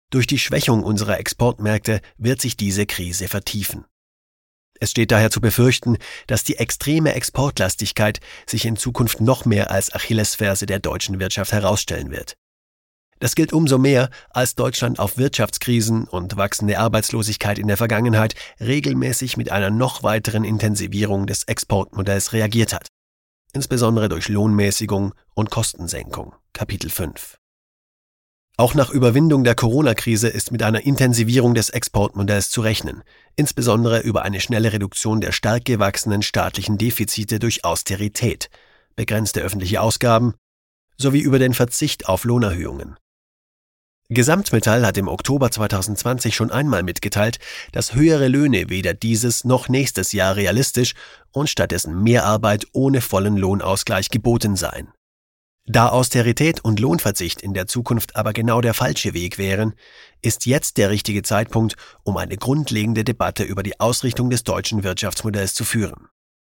Durch die Schwächung unserer Exportmärkte wird sich diese Krise vertiefen. Es steht daher zu befürchten, dass die extreme Exportlastigkeit sich in Zukunft noch mehr als Achillesferse der deutschen Wirtschaft herausstellen wird. Das gilt umso mehr, als Deutschland auf Wirtschaftskrisen und wachsende Arbeitslosigkeit in der Vergangenheit regelmäßig mit einer noch weiteren Intensivierung des Exportmodells reagiert hat, insbesondere durch Lohnmäßigung und Kostensenkung. Kapitel 5. Auch nach Überwindung der Corona-Krise ist mit einer Intensivierung des Exportmodells zu rechnen, insbesondere über eine schnelle Reduktion der stark gewachsenen staatlichen Defizite durch Austerität, begrenzte öffentliche Ausgaben sowie über den Verzicht auf Lohnerhöhungen. Gesamtmetall hat im Oktober 2020 schon einmal mitgeteilt, dass höhere Löhne weder dieses noch nächstes Jahr realistisch und stattdessen Mehrarbeit ohne vollen Lohnausgleich geboten seien. Da Austerität und Lohnverzicht in der Zukunft aber genau der falsche Weg wären, ist jetzt der richtige Zeitpunkt, um eine grundlegende Debatte über die Ausrichtung des deutschen Wirtschaftsmodells zu führen.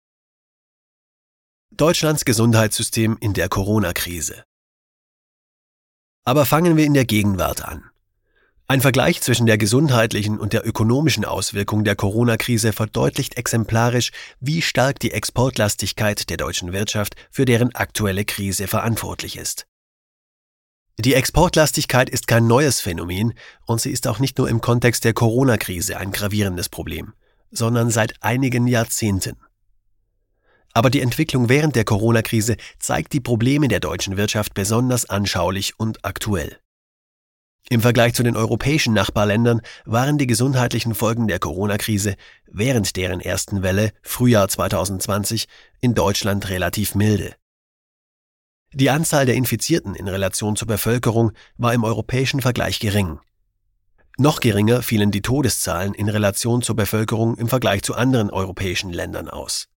Deutschlands Gesundheitssystem in der Corona-Krise. Aber fangen wir in der Gegenwart an. Ein Vergleich zwischen der gesundheitlichen und der ökonomischen Auswirkung der Corona-Krise verdeutlicht exemplarisch, wie stark die Exportlastigkeit der deutschen Wirtschaft für deren aktuelle Krise verantwortlich ist. Die Exportlastigkeit ist kein neues Phänomen und sie ist auch nicht nur im Kontext der Corona-Krise ein gravierendes Problem, sondern seit einigen Jahrzehnten. Aber die Entwicklung während der Corona-Krise zeigt die Probleme der deutschen Wirtschaft besonders anschaulich und aktuell. Im Vergleich zu den europäischen Nachbarländern waren die gesundheitlichen Folgen der Corona-Krise während deren ersten Welle, Frühjahr 2020, in Deutschland relativ milde. Die Anzahl der Infizierten in Relation zur Bevölkerung war im europäischen Vergleich gering. Noch geringer fielen die Todeszahlen in Relation zur Bevölkerung im Vergleich zu anderen europäischen Ländern aus.